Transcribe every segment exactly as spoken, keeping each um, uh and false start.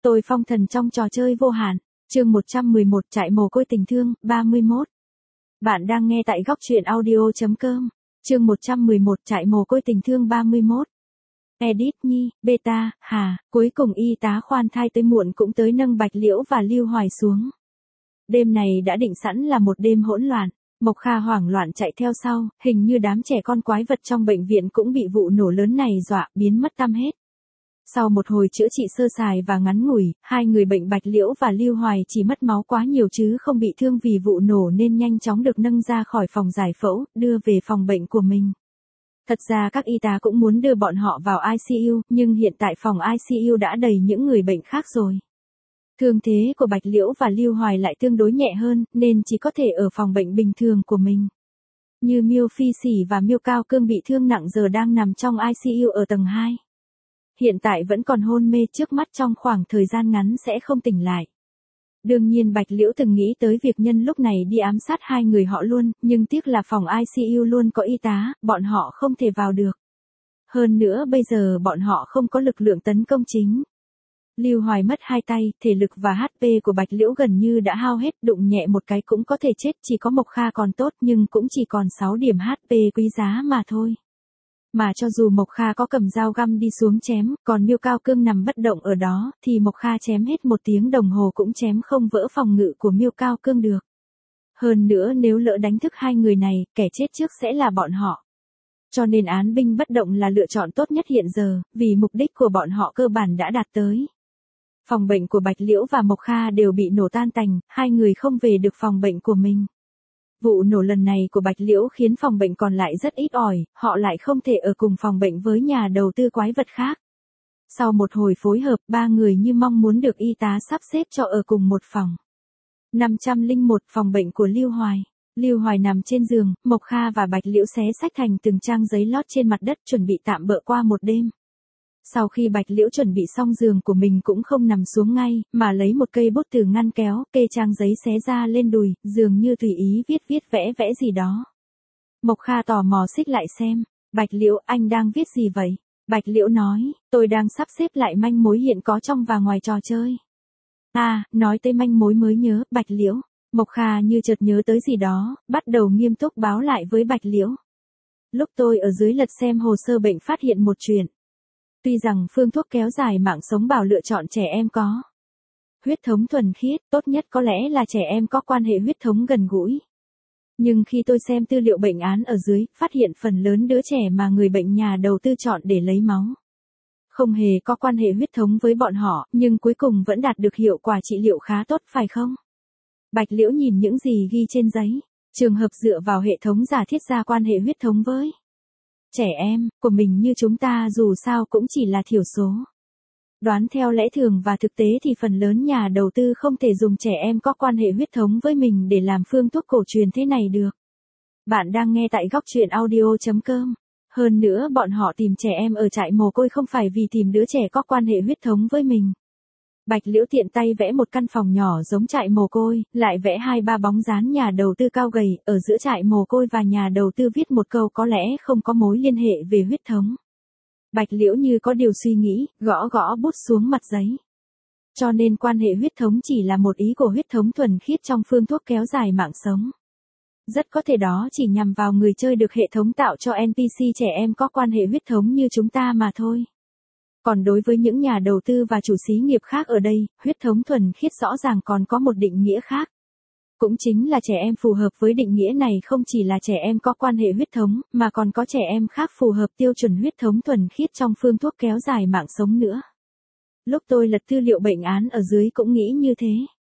Tôi phong thần trong trò chơi vô hạn. Chương một trăm mười một trại mồ côi tình thương, ba mươi mốt. Bạn đang nghe tại góc truyện audio chấm com. Chương một trăm mười một trại mồ côi tình thương ba mươi mốt. Edit Nhi, Beta, Hà, cuối cùng y tá khoan thai tới muộn cũng tới nâng Bạch Liễu và Lưu Hoài xuống. Đêm này đã định sẵn là một đêm hỗn loạn. Mộc Kha hoảng loạn chạy theo sau, hình như đám trẻ con quái vật trong bệnh viện cũng bị vụ nổ lớn này dọa, biến mất tăm hết. Sau một hồi chữa trị sơ sài và ngắn ngủi, hai người bệnh Bạch Liễu và Lưu Hoài chỉ mất máu quá nhiều chứ không bị thương vì vụ nổ nên nhanh chóng được nâng ra khỏi phòng giải phẫu, đưa về phòng bệnh của mình. Thật ra các y tá cũng muốn đưa bọn họ vào i xê u, nhưng hiện tại phòng i xê u đã đầy những người bệnh khác rồi. Thương thế của Bạch Liễu và Lưu Hoài lại tương đối nhẹ hơn, nên chỉ có thể ở phòng bệnh bình thường của mình. Như Miêu Phi Sỉ và Miêu Cao Cương bị thương nặng giờ đang nằm trong i xê u ở tầng hai. Hiện tại vẫn còn hôn mê, trước mắt trong khoảng thời gian ngắn sẽ không tỉnh lại. Đương nhiên Bạch Liễu từng nghĩ tới việc nhân lúc này đi ám sát hai người họ luôn, nhưng tiếc là phòng i xê u luôn có y tá, bọn họ không thể vào được. Hơn nữa bây giờ bọn họ không có lực lượng tấn công chính. Lưu Hoài mất hai tay, thể lực và hát pê của Bạch Liễu gần như đã hao hết, đụng nhẹ một cái cũng có thể chết, chỉ có Mộc Kha còn tốt nhưng cũng chỉ còn sáu điểm hát pê quý giá mà thôi. Mà cho dù Mộc Kha có cầm dao găm đi xuống chém, còn Miêu Cao Cương nằm bất động ở đó, thì Mộc Kha chém hết một tiếng đồng hồ cũng chém không vỡ phòng ngự của Miêu Cao Cương được. Hơn nữa nếu lỡ đánh thức hai người này, kẻ chết trước sẽ là bọn họ. Cho nên án binh bất động là lựa chọn tốt nhất hiện giờ, vì mục đích của bọn họ cơ bản đã đạt tới. Phòng bệnh của Bạch Liễu và Mộc Kha đều bị nổ tan tành, hai người không về được phòng bệnh của mình. Vụ nổ lần này của Bạch Liễu khiến phòng bệnh còn lại rất ít ỏi, họ lại không thể ở cùng phòng bệnh với nhà đầu tư quái vật khác. Sau một hồi phối hợp, ba người như mong muốn được y tá sắp xếp cho ở cùng một phòng. năm trăm lẻ một phòng bệnh của Lưu Hoài. Lưu Hoài nằm trên giường, Mộc Kha và Bạch Liễu xé xách thành từng trang giấy lót trên mặt đất chuẩn bị tạm bợ qua một đêm. Sau khi Bạch Liễu chuẩn bị xong giường của mình cũng không nằm xuống ngay, mà lấy một cây bút từ ngăn kéo, kê trang giấy xé ra lên đùi, dường như tùy ý viết viết vẽ vẽ gì đó. Mộc Kha tò mò xích lại xem, Bạch Liễu, anh đang viết gì vậy? Bạch Liễu nói, tôi đang sắp xếp lại manh mối hiện có trong và ngoài trò chơi. À, nói tới manh mối mới nhớ, Bạch Liễu. Mộc Kha như chợt nhớ tới gì đó, bắt đầu nghiêm túc báo lại với Bạch Liễu. Lúc tôi ở dưới lật xem hồ sơ bệnh phát hiện một chuyện. Tuy rằng phương thuốc kéo dài mạng sống bảo lựa chọn trẻ em có huyết thống thuần khiết, tốt nhất có lẽ là trẻ em có quan hệ huyết thống gần gũi. Nhưng khi tôi xem tư liệu bệnh án ở dưới, phát hiện phần lớn đứa trẻ mà người bệnh nhà đầu tư chọn để lấy máu không hề có quan hệ huyết thống với bọn họ, nhưng cuối cùng vẫn đạt được hiệu quả trị liệu khá tốt phải không? Bạch Liễu nhìn những gì ghi trên giấy, trường hợp dựa vào hệ thống giả thiết ra quan hệ huyết thống với trẻ em của mình như chúng ta dù sao cũng chỉ là thiểu số. Đoán theo lẽ thường và thực tế thì phần lớn nhà đầu tư không thể dùng trẻ em có quan hệ huyết thống với mình để làm phương thuốc cổ truyền thế này được. Bạn đang nghe tại góc truyện audio chấm com. Hơn nữa bọn họ tìm trẻ em ở trại mồ côi không phải vì tìm đứa trẻ có quan hệ huyết thống với mình. Bạch Liễu tiện tay vẽ một căn phòng nhỏ giống trại mồ côi, lại vẽ hai ba bóng dáng nhà đầu tư cao gầy, ở giữa trại mồ côi và nhà đầu tư viết một câu có lẽ không có mối liên hệ về huyết thống. Bạch Liễu như có điều suy nghĩ, gõ gõ bút xuống mặt giấy. Cho nên quan hệ huyết thống chỉ là một ý của huyết thống thuần khiết trong phương thuốc kéo dài mạng sống. Rất có thể đó chỉ nhằm vào người chơi được hệ thống tạo cho en pê xê trẻ em có quan hệ huyết thống như chúng ta mà thôi. Còn đối với những nhà đầu tư và chủ xí nghiệp khác ở đây, huyết thống thuần khiết rõ ràng còn có một định nghĩa khác. Cũng chính là trẻ em phù hợp với định nghĩa này không chỉ là trẻ em có quan hệ huyết thống, mà còn có trẻ em khác phù hợp tiêu chuẩn huyết thống thuần khiết trong phương thuốc kéo dài mạng sống nữa. Lúc tôi lật tư liệu bệnh án ở dưới cũng nghĩ như thế.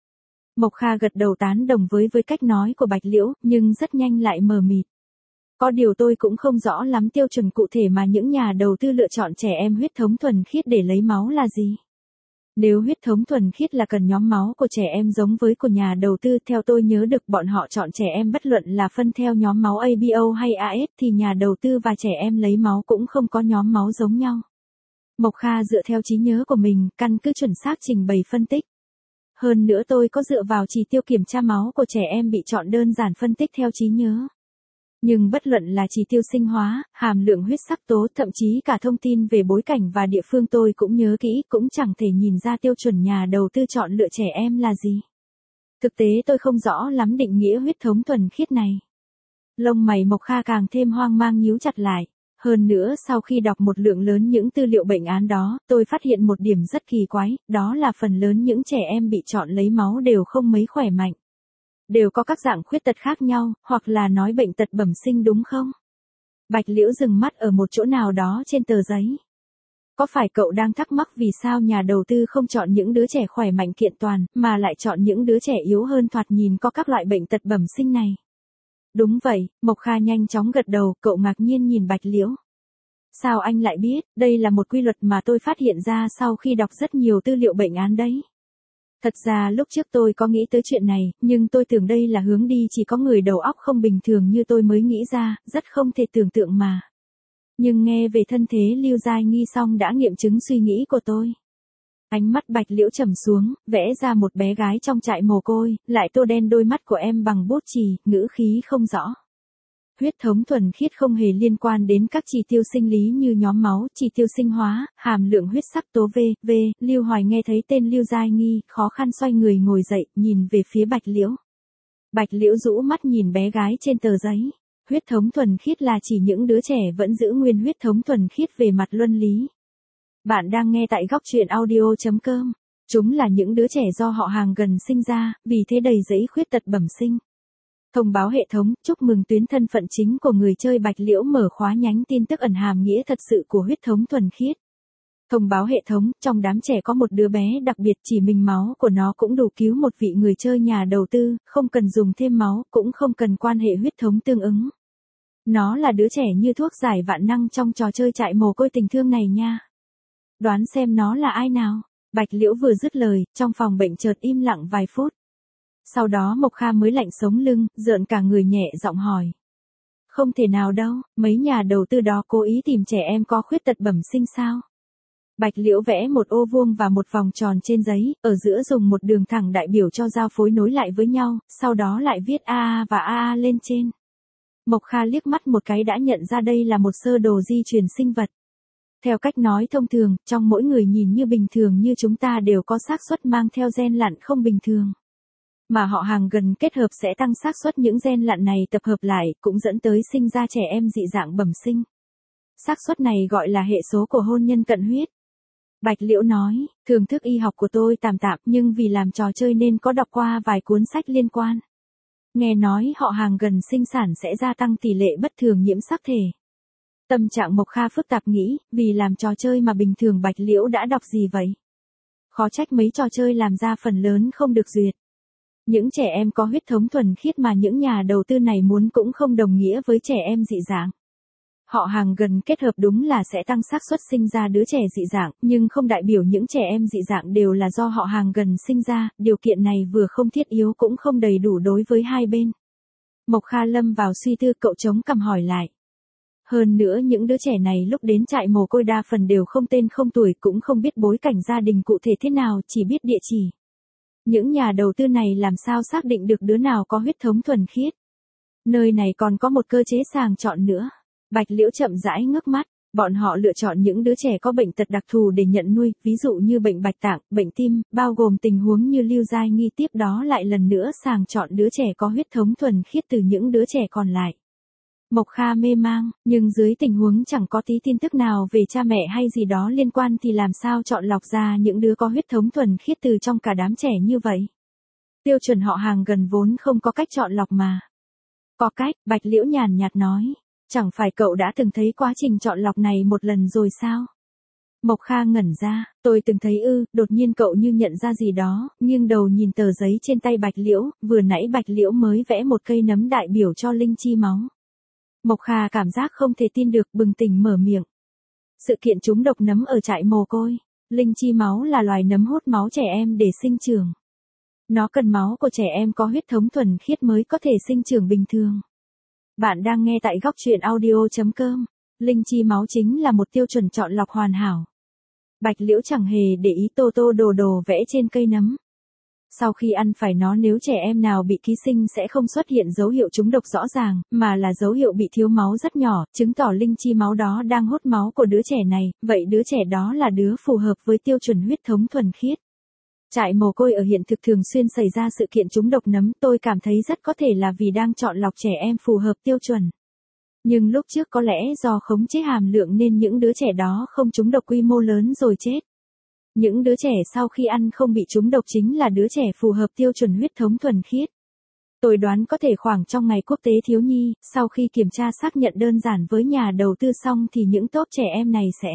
Mộc Kha gật đầu tán đồng với với cách nói của Bạch Liễu, nhưng rất nhanh lại mờ mịt. Có điều tôi cũng không rõ lắm tiêu chuẩn cụ thể mà những nhà đầu tư lựa chọn trẻ em huyết thống thuần khiết để lấy máu là gì. Nếu huyết thống thuần khiết là cần nhóm máu của trẻ em giống với của nhà đầu tư, theo tôi nhớ được bọn họ chọn trẻ em bất luận là phân theo nhóm máu a bê o hay a ét thì nhà đầu tư và trẻ em lấy máu cũng không có nhóm máu giống nhau. Mộc Kha dựa theo trí nhớ của mình, căn cứ chuẩn xác trình bày phân tích. Hơn nữa tôi có dựa vào chỉ tiêu kiểm tra máu của trẻ em bị chọn đơn giản phân tích theo trí nhớ. Nhưng bất luận là chỉ tiêu sinh hóa, hàm lượng huyết sắc tố, thậm chí cả thông tin về bối cảnh và địa phương tôi cũng nhớ kỹ, cũng chẳng thể nhìn ra tiêu chuẩn nhà đầu tư chọn lựa trẻ em là gì. Thực tế tôi không rõ lắm định nghĩa huyết thống thuần khiết này. Lông mày Mộc Kha càng thêm hoang mang nhíu chặt lại. Hơn nữa sau khi đọc một lượng lớn những tư liệu bệnh án đó, tôi phát hiện một điểm rất kỳ quái, đó là phần lớn những trẻ em bị chọn lấy máu đều không mấy khỏe mạnh. Đều có các dạng khuyết tật khác nhau, hoặc là nói bệnh tật bẩm sinh đúng không? Bạch Liễu dừng mắt ở một chỗ nào đó trên tờ giấy. Có phải cậu đang thắc mắc vì sao nhà đầu tư không chọn những đứa trẻ khỏe mạnh kiện toàn, mà lại chọn những đứa trẻ yếu hơn thoạt nhìn có các loại bệnh tật bẩm sinh này? Đúng vậy, Mộc Kha nhanh chóng gật đầu, cậu ngạc nhiên nhìn Bạch Liễu. Sao anh lại biết, đây là một quy luật mà tôi phát hiện ra sau khi đọc rất nhiều tư liệu bệnh án đấy. Thật ra lúc trước tôi có nghĩ tới chuyện này, nhưng tôi tưởng đây là hướng đi chỉ có người đầu óc không bình thường như tôi mới nghĩ ra, rất không thể tưởng tượng mà. Nhưng nghe về thân thế Lưu Giai Nghi xong đã nghiệm chứng suy nghĩ của tôi. Ánh mắt Bạch Liễu trầm xuống, vẽ ra một bé gái trong trại mồ côi, lại tô đen đôi mắt của em bằng bút chì, ngữ khí không rõ. Huyết thống thuần khiết không hề liên quan đến các chỉ tiêu sinh lý như nhóm máu, chỉ tiêu sinh hóa, hàm lượng huyết sắc tố V, V. Lưu Hoài nghe thấy tên Lưu Giai Nghi, khó khăn xoay người ngồi dậy, nhìn về phía Bạch Liễu. Bạch Liễu rũ mắt nhìn bé gái trên tờ giấy. Huyết thống thuần khiết là chỉ những đứa trẻ vẫn giữ nguyên huyết thống thuần khiết về mặt luân lý. Bạn đang nghe tại góc truyện audio chấm com. Chúng là những đứa trẻ do họ hàng gần sinh ra, vì thế đầy dẫy khuyết tật bẩm sinh. Thông báo hệ thống, chúc mừng tuyến thân phận chính của người chơi Bạch Liễu mở khóa nhánh tin tức ẩn hàm nghĩa thật sự của huyết thống thuần khiết. Thông báo hệ thống, trong đám trẻ có một đứa bé đặc biệt chỉ mình máu của nó cũng đủ cứu một vị người chơi nhà đầu tư, không cần dùng thêm máu, cũng không cần quan hệ huyết thống tương ứng. Nó là đứa trẻ như thuốc giải vạn năng trong trò chơi trại mồ côi tình thương này nha. Đoán xem nó là ai nào? Bạch Liễu vừa dứt lời, trong phòng bệnh chợt im lặng vài phút. Sau đó Mộc Kha mới lạnh sống lưng, rợn cả người nhẹ giọng hỏi. Không thể nào đâu, mấy nhà đầu tư đó cố ý tìm trẻ em có khuyết tật bẩm sinh sao? Bạch Liễu vẽ một ô vuông và một vòng tròn trên giấy, ở giữa dùng một đường thẳng đại biểu cho giao phối nối lại với nhau, sau đó lại viết a a và a a lên trên. Mộc Kha liếc mắt một cái đã nhận ra đây là một sơ đồ di truyền sinh vật. Theo cách nói thông thường, trong mỗi người nhìn như bình thường như chúng ta đều có xác suất mang theo gen lặn không bình thường. Mà họ hàng gần kết hợp sẽ tăng xác suất những gen lặn này tập hợp lại, cũng dẫn tới sinh ra trẻ em dị dạng bẩm sinh. Xác suất này gọi là hệ số của hôn nhân cận huyết. Bạch Liễu nói, thưởng thức y học của tôi tạm tạm nhưng vì làm trò chơi nên có đọc qua vài cuốn sách liên quan. Nghe nói họ hàng gần sinh sản sẽ gia tăng tỷ lệ bất thường nhiễm sắc thể. Tâm trạng Mộc Kha phức tạp nghĩ, vì làm trò chơi mà bình thường Bạch Liễu đã đọc gì vậy? Khó trách mấy trò chơi làm ra phần lớn không được duyệt. Những trẻ em có huyết thống thuần khiết mà những nhà đầu tư này muốn cũng không đồng nghĩa với trẻ em dị dạng. Họ hàng gần kết hợp đúng là sẽ tăng xác suất sinh ra đứa trẻ dị dạng, nhưng không đại biểu những trẻ em dị dạng đều là do họ hàng gần sinh ra, điều kiện này vừa không thiết yếu cũng không đầy đủ đối với hai bên. Mộc Kha lâm vào suy tư, cậu chống cằm hỏi lại. Hơn nữa những đứa trẻ này lúc đến trại mồ côi đa phần đều không tên không tuổi, cũng không biết bối cảnh gia đình cụ thể thế nào, chỉ biết địa chỉ. Những nhà đầu tư này làm sao xác định được đứa nào có huyết thống thuần khiết? Nơi này còn có một cơ chế sàng chọn nữa. Bạch Liễu chậm rãi ngước mắt, bọn họ lựa chọn những đứa trẻ có bệnh tật đặc thù để nhận nuôi, ví dụ như bệnh bạch tạng, bệnh tim, bao gồm tình huống như Lưu Giai Nghi, tiếp đó lại lần nữa sàng chọn đứa trẻ có huyết thống thuần khiết từ những đứa trẻ còn lại. Mộc Kha mê mang, nhưng dưới tình huống chẳng có tí tin tức nào về cha mẹ hay gì đó liên quan thì làm sao chọn lọc ra những đứa có huyết thống thuần khiết từ trong cả đám trẻ như vậy? Tiêu chuẩn họ hàng gần vốn không có cách chọn lọc mà. Có cách, Bạch Liễu nhàn nhạt nói. Chẳng phải cậu đã từng thấy quá trình chọn lọc này một lần rồi sao? Mộc Kha ngẩn ra, tôi từng thấy ư, đột nhiên cậu như nhận ra gì đó, nghiêng đầu nhìn tờ giấy trên tay Bạch Liễu, vừa nãy Bạch Liễu mới vẽ một cây nấm đại biểu cho linh chi máu. Mộc Kha cảm giác không thể tin được, bừng tỉnh mở miệng. Sự kiện trúng độc nấm ở trại mồ côi, linh chi máu là loài nấm hút máu trẻ em để sinh trưởng. Nó cần máu của trẻ em có huyết thống thuần khiết mới có thể sinh trưởng bình thường. Bạn đang nghe tại góc truyện audio chấm com. Linh chi máu chính là một tiêu chuẩn chọn lọc hoàn hảo. Bạch Liễu chẳng hề để ý tô tô đồ đồ vẽ trên cây nấm. Sau khi ăn phải nó nếu trẻ em nào bị ký sinh sẽ không xuất hiện dấu hiệu trúng độc rõ ràng, mà là dấu hiệu bị thiếu máu rất nhỏ, chứng tỏ linh chi máu đó đang hút máu của đứa trẻ này, vậy đứa trẻ đó là đứa phù hợp với tiêu chuẩn huyết thống thuần khiết. Trại mồ côi ở hiện thực thường xuyên xảy ra sự kiện trúng độc nấm, tôi cảm thấy rất có thể là vì đang chọn lọc trẻ em phù hợp tiêu chuẩn. Nhưng lúc trước có lẽ do khống chế hàm lượng nên những đứa trẻ đó không trúng độc quy mô lớn rồi chết. Những đứa trẻ sau khi ăn không bị trúng độc chính là đứa trẻ phù hợp tiêu chuẩn huyết thống thuần khiết. Tôi đoán có thể khoảng trong ngày quốc tế thiếu nhi, sau khi kiểm tra xác nhận đơn giản với nhà đầu tư xong thì những tốp trẻ em này sẽ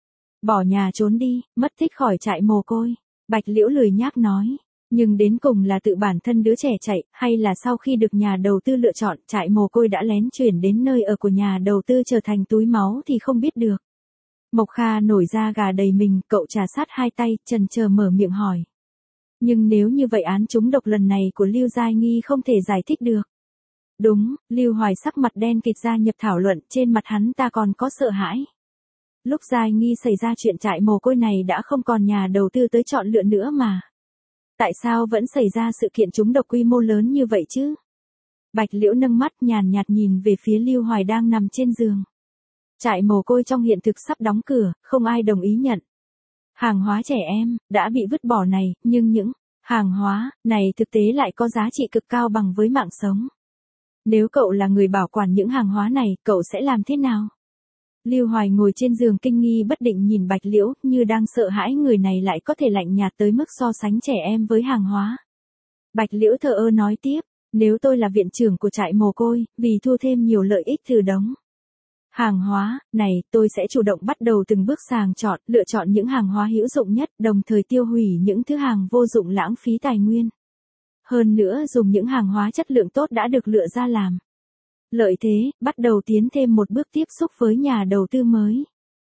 bỏ nhà trốn đi, mất tích khỏi trại mồ côi. Bạch Liễu lười nhác nói. Nhưng đến cùng là tự bản thân đứa trẻ chạy, hay là sau khi được nhà đầu tư lựa chọn, trại mồ côi đã lén chuyển đến nơi ở của nhà đầu tư trở thành túi máu thì không biết được. Mộc Kha nổi da gà đầy mình, cậu trà sát hai tay, chần chờ mở miệng hỏi. Nhưng nếu như vậy án trúng độc lần này của Lưu Giai Nghi không thể giải thích được. Đúng, Lưu Hoài sắc mặt đen kịt gia nhập thảo luận, trên mặt hắn ta còn có sợ hãi. Lúc Giai Nghi xảy ra chuyện trại mồ côi này đã không còn nhà đầu tư tới chọn lựa nữa mà. Tại sao vẫn xảy ra sự kiện trúng độc quy mô lớn như vậy chứ? Bạch Liễu nâng mắt nhàn nhạt nhìn về phía Lưu Hoài đang nằm trên giường. Trại mồ côi trong hiện thực sắp đóng cửa, không ai đồng ý nhận. Hàng hóa trẻ em, đã bị vứt bỏ này, nhưng những hàng hóa này thực tế lại có giá trị cực cao bằng với mạng sống. Nếu cậu là người bảo quản những hàng hóa này, cậu sẽ làm thế nào? Lưu Hoài ngồi trên giường kinh nghi bất định nhìn Bạch Liễu, như đang sợ hãi người này lại có thể lạnh nhạt tới mức so sánh trẻ em với hàng hóa. Bạch Liễu thờ ơ nói tiếp, nếu tôi là viện trưởng của trại mồ côi, vì thu thêm nhiều lợi ích từ đống hàng hóa này, tôi sẽ chủ động bắt đầu từng bước sàng chọn, lựa chọn những hàng hóa hữu dụng nhất, đồng thời tiêu hủy những thứ hàng vô dụng lãng phí tài nguyên. Hơn nữa dùng những hàng hóa chất lượng tốt đã được lựa ra làm lợi thế, bắt đầu tiến thêm một bước tiếp xúc với nhà đầu tư mới.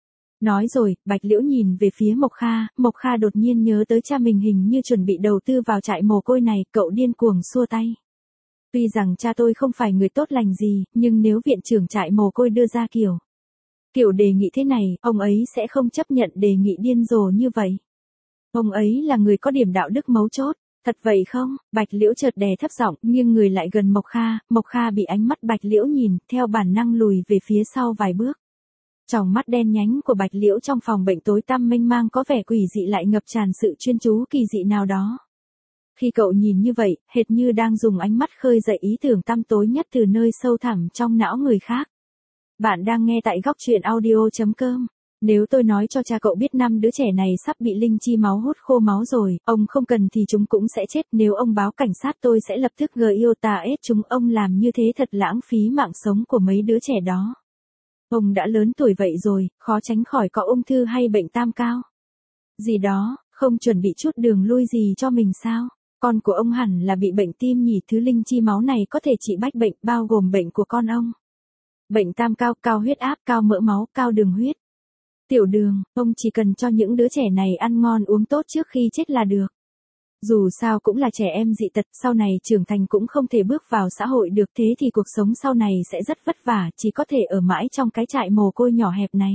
Nói rồi, Bạch Liễu nhìn về phía Mộc Kha, Mộc Kha đột nhiên nhớ tới cha mình hình như chuẩn bị đầu tư vào trại mồ côi này, cậu điên cuồng xua tay. Tuy rằng cha tôi không phải người tốt lành gì, nhưng nếu viện trưởng trại mồ côi đưa ra kiểu kiểu đề nghị thế này, ông ấy sẽ không chấp nhận đề nghị điên rồ như vậy. Ông ấy là người có điểm đạo đức mấu chốt. Thật vậy không? Bạch Liễu chợt đè thấp giọng, nghiêng người lại gần Mộc Kha, Mộc Kha bị ánh mắt Bạch Liễu nhìn, theo bản năng lùi về phía sau vài bước. Tròng mắt đen nhánh của Bạch Liễu trong phòng bệnh tối tăm mênh mang có vẻ quỷ dị lại ngập tràn sự chuyên chú kỳ dị nào đó. Khi cậu nhìn như vậy, hệt như đang dùng ánh mắt khơi dậy ý tưởng tăm tối nhất từ nơi sâu thẳm trong não người khác. Bạn đang nghe tại góc truyện audio chấm com. Nếu tôi nói cho cha cậu biết năm đứa trẻ này sắp bị linh chi máu hút khô máu rồi, ông không cần thì chúng cũng sẽ chết. Nếu ông báo cảnh sát tôi sẽ lập tức gờ yêu tà ết chúng. Ông làm như thế thật lãng phí mạng sống của mấy đứa trẻ đó. Ông đã lớn tuổi vậy rồi, khó tránh khỏi có ung thư hay bệnh tam cao gì đó, không chuẩn bị chút đường lui gì cho mình sao? Con của ông hẳn là bị bệnh tim nhỉ, thứ linh chi máu này có thể trị bách bệnh, bao gồm bệnh của con ông. Bệnh tam cao, cao huyết áp, cao mỡ máu, cao đường huyết. Tiểu đường, ông chỉ cần cho những đứa trẻ này ăn ngon uống tốt trước khi chết là được. Dù sao cũng là trẻ em dị tật, sau này trưởng thành cũng không thể bước vào xã hội được, thế thì cuộc sống sau này sẽ rất vất vả, chỉ có thể ở mãi trong cái trại mồ côi nhỏ hẹp này.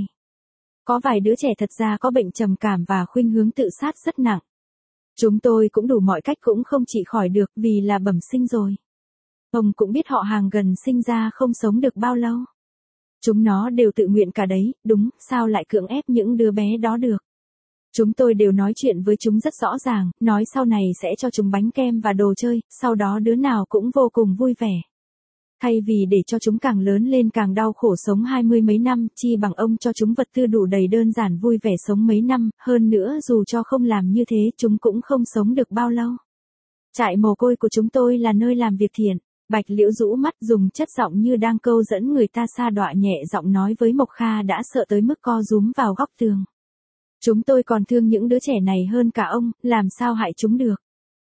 Có vài đứa trẻ thật ra có bệnh trầm cảm và khuynh hướng tự sát rất nặng. Chúng tôi cũng đủ mọi cách cũng không trị khỏi được vì là bẩm sinh rồi. Ông cũng biết họ hàng gần sinh ra không sống được bao lâu. Chúng nó đều tự nguyện cả đấy, đúng, sao lại cưỡng ép những đứa bé đó được. Chúng tôi đều nói chuyện với chúng rất rõ ràng, nói sau này sẽ cho chúng bánh kem và đồ chơi, sau đó đứa nào cũng vô cùng vui vẻ. Thay vì để cho chúng càng lớn lên càng đau khổ sống hai mươi mấy năm, chi bằng ông cho chúng vật tư đủ đầy đơn giản vui vẻ sống mấy năm, hơn nữa dù cho không làm như thế chúng cũng không sống được bao lâu. Trại mồ côi của chúng tôi là nơi làm việc thiện. Bạch Liễu rũ mắt dùng chất giọng như đang câu dẫn người ta sa đọa nhẹ giọng nói với Mộc Kha đã sợ tới mức co rúm vào góc tường. Chúng tôi còn thương những đứa trẻ này hơn cả ông, làm sao hại chúng được.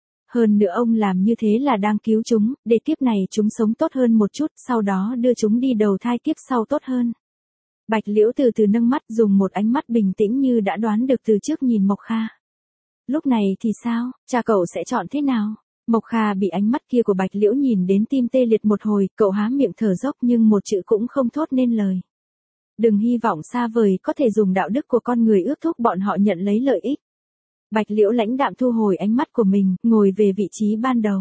Hơn nữa ông làm như thế là đang cứu chúng, để kiếp này chúng sống tốt hơn một chút, sau đó đưa chúng đi đầu thai kiếp sau tốt hơn. Bạch Liễu từ từ nâng mắt dùng một ánh mắt bình tĩnh như đã đoán được từ trước nhìn Mộc Kha. Lúc này thì sao, cha cậu sẽ chọn thế nào? Mộc Kha bị ánh mắt kia của Bạch Liễu nhìn đến tim tê liệt một hồi, cậu há miệng thở dốc nhưng một chữ cũng không thốt nên lời. Đừng hy vọng xa vời có thể dùng đạo đức của con người ước thúc bọn họ nhận lấy lợi ích. Bạch Liễu lãnh đạm thu hồi ánh mắt của mình, ngồi về vị trí ban đầu.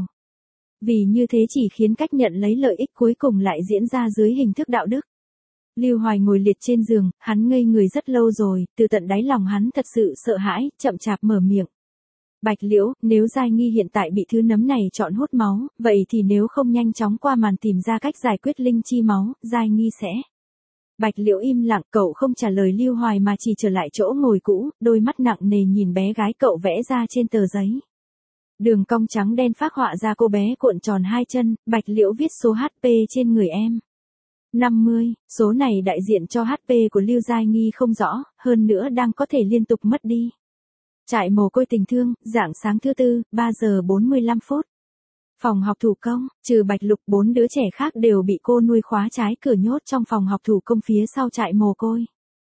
Vì như thế chỉ khiến cách nhận lấy lợi ích cuối cùng lại diễn ra dưới hình thức đạo đức. Lưu Hoài ngồi liệt trên giường, hắn ngây người rất lâu rồi, từ tận đáy lòng hắn thật sự sợ hãi, chậm chạp mở miệng. Bạch Liễu, nếu Giai Nghi hiện tại bị thứ nấm này chọn hút máu, vậy thì nếu không nhanh chóng qua màn tìm ra cách giải quyết linh chi máu, Giai Nghi sẽ... Bạch Liễu im lặng, cậu không trả lời Lưu Hoài mà chỉ trở lại chỗ ngồi cũ, đôi mắt nặng nề nhìn bé gái cậu vẽ ra trên tờ giấy. Đường cong trắng đen phác họa ra cô bé cuộn tròn hai chân, Bạch Liễu viết số hát pê trên người em. năm mươi, số này đại diện cho hát pê của Lưu Giai Nghi không rõ, hơn nữa đang có thể liên tục mất đi. Trại mồ côi tình thương, rạng sáng thứ tư, ba giờ bốn mươi lăm phút. Phòng học thủ công, trừ Bạch Lục, bốn đứa trẻ khác đều bị cô nuôi khóa trái cửa nhốt trong phòng học thủ công phía sau trại mồ côi.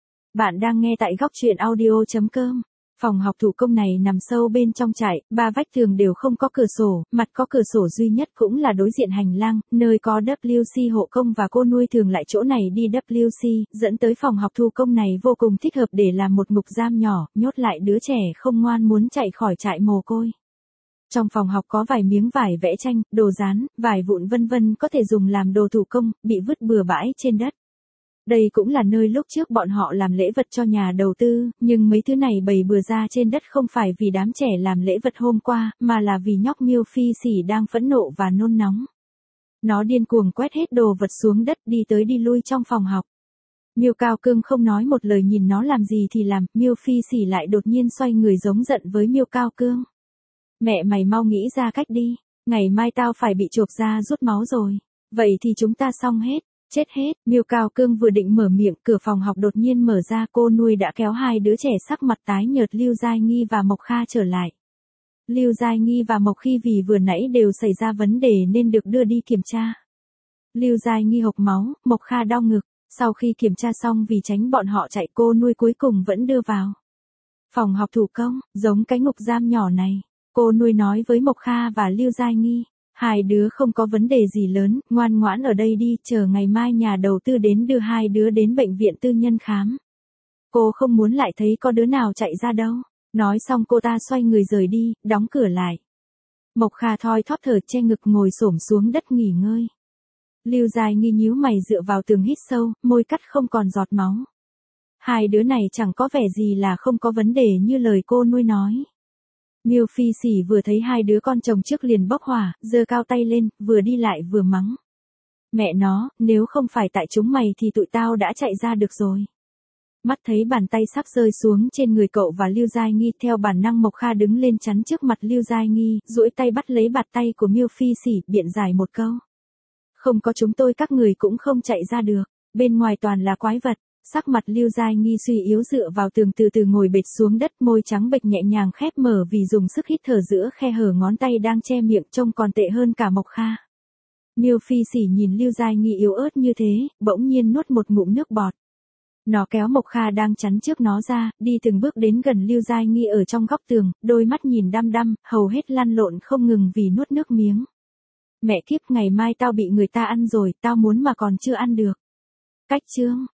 Bạn đang nghe tại góc truyện audio chấm com. Phòng học thủ công này nằm sâu bên trong trại, ba vách tường đều không có cửa sổ, mặt có cửa sổ duy nhất cũng là đối diện hành lang, nơi có W C hộ công và cô nuôi thường lại chỗ này đi W C, dẫn tới phòng học thủ công này vô cùng thích hợp để làm một ngục giam nhỏ, nhốt lại đứa trẻ không ngoan muốn chạy khỏi trại mồ côi. Trong phòng học có vài miếng vải vẽ tranh, đồ dán, vải vụn vân vân có thể dùng làm đồ thủ công, bị vứt bừa bãi trên đất. Đây cũng là nơi lúc trước bọn họ làm lễ vật cho nhà đầu tư, nhưng mấy thứ này bày bừa ra trên đất không phải vì đám trẻ làm lễ vật hôm qua, mà là vì nhóc Miêu Phi Sỉ đang phẫn nộ và nôn nóng. Nó điên cuồng quét hết đồ vật xuống đất đi tới đi lui trong phòng học. Miêu Cao Cương không nói một lời nhìn nó làm gì thì làm, Miêu Phi Sỉ lại đột nhiên xoay người giống giận với Miêu Cao Cương. Mẹ mày mau nghĩ ra cách đi, ngày mai tao phải bị chộp da rút máu rồi, vậy thì chúng ta xong hết. Chết hết, Miêu Cao Cương vừa định mở miệng, cửa phòng học đột nhiên mở ra, cô nuôi đã kéo hai đứa trẻ sắc mặt tái nhợt Lưu Giai Nghi và Mộc Kha trở lại. Lưu Giai Nghi và Mộc Khi vì vừa nãy đều xảy ra vấn đề nên được đưa đi kiểm tra. Lưu Giai Nghi hộc máu, Mộc Kha đau ngực, sau khi kiểm tra xong vì tránh bọn họ chạy cô nuôi cuối cùng vẫn đưa vào phòng học thủ công, giống cái ngục giam nhỏ này. Cô nuôi nói với Mộc Kha và Lưu Giai Nghi. Hai đứa không có vấn đề gì lớn, ngoan ngoãn ở đây đi, chờ ngày mai nhà đầu tư đến đưa hai đứa đến bệnh viện tư nhân khám. Cô không muốn lại thấy có đứa nào chạy ra đâu. Nói xong cô ta xoay người rời đi, đóng cửa lại. Mộc Kha thoi thóp thở che ngực ngồi xổm xuống đất nghỉ ngơi. Lưu Giai Nghi nhíu mày dựa vào tường hít sâu, môi cắt không còn giọt máu. Hai đứa này chẳng có vẻ gì là không có vấn đề như lời cô nuôi nói. Miêu Phi Sỉ vừa thấy hai đứa con chồng trước liền bốc hỏa, giơ cao tay lên, vừa đi lại vừa mắng. Mẹ nó, nếu không phải tại chúng mày thì tụi tao đã chạy ra được rồi. Mắt thấy bàn tay sắp rơi xuống trên người cậu và Lưu Giai Nghi, theo bản năng Mộc Kha đứng lên chắn trước mặt Lưu Giai Nghi, duỗi tay bắt lấy bạt tay của Miêu Phi Sỉ, biện giải một câu. Không có chúng tôi các người cũng không chạy ra được, bên ngoài toàn là quái vật. Sắc mặt Lưu Giai Nghi suy yếu dựa vào tường từ từ ngồi bệt xuống đất, môi trắng bệch nhẹ nhàng khép mở vì dùng sức hít thở giữa khe hở ngón tay đang che miệng, trông còn tệ hơn cả Mộc Kha. Miêu Phi Sỉ nhìn Lưu Giai Nghi yếu ớt như thế, bỗng nhiên nuốt một ngụm nước bọt. Nó kéo Mộc Kha đang chắn trước nó ra, đi từng bước đến gần Lưu Giai Nghi ở trong góc tường, đôi mắt nhìn đăm đăm, hầu hết lăn lộn không ngừng vì nuốt nước miếng. Mẹ kiếp, ngày mai tao bị người ta ăn rồi, tao muốn mà còn chưa ăn được. Cách chương